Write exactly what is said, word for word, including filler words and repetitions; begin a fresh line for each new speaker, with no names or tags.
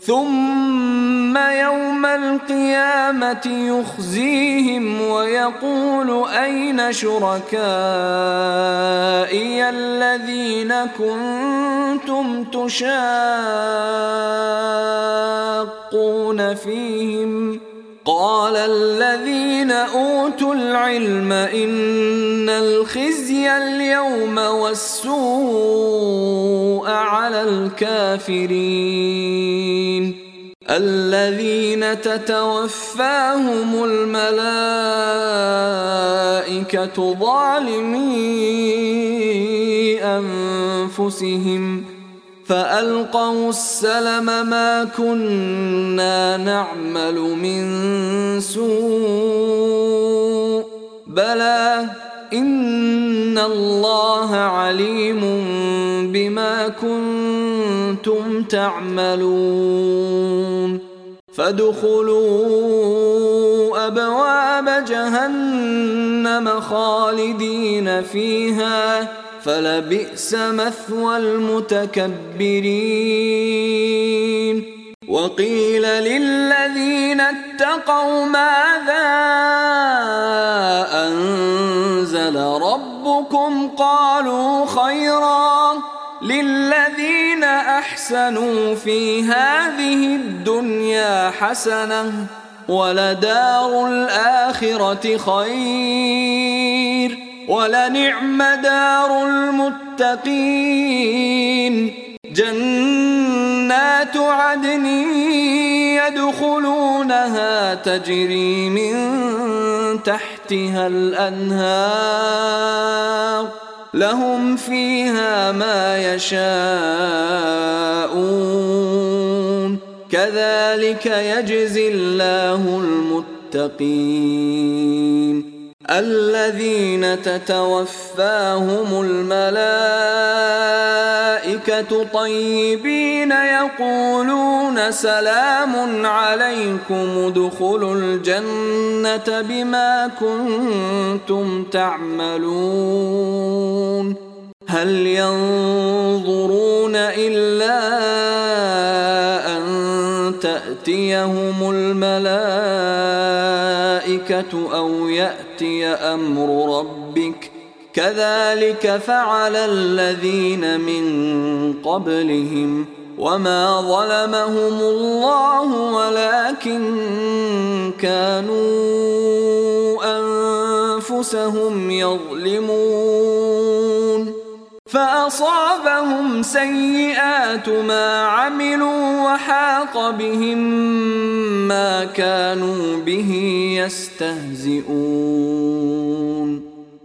ثم يوم القيامة يخزيهم ويقول أين شركائي الذين كنتم تشاقون فيهم قال الذين أوتوا العلم إن الخزي اليوم والسوء على الكافرين الذين تتوفاهم الملائكة ظالمي أنفسهم فألقوا السلم ما كنا نعمل من سوء بلى إن الله عليم بما كنتم تعملون فادخلوا أبواب جهنم خالدين فيها فلبئس مثوى المتكبرين وقيل للذين اتقوا ماذا أنزل ربكم قالوا خيرا للذين أحسنوا في هذه الدنيا حسنة ولدار الآخرة خير ولنعم دار المتقين جنات عدن يدخلونها تجري من تحتها الأنهار لهم فيها ما يشاءون كذلك يجزي الله المتقين الذين تتوفاهم الملائكة طيبين يقولون سلام عليكم ادخلوا الجنة بما كنتم تعملون هل ينظرون إلا أن تأتيهم الملائكة أو يأتي أمر ربك كذلك فعل الذين من قبلهم وما ظلمهم الله ولكن كانوا أنفسهم يظلمون فأصابهم سيئات ما عملوا وحاق بهم ما كانوا به يستهزئون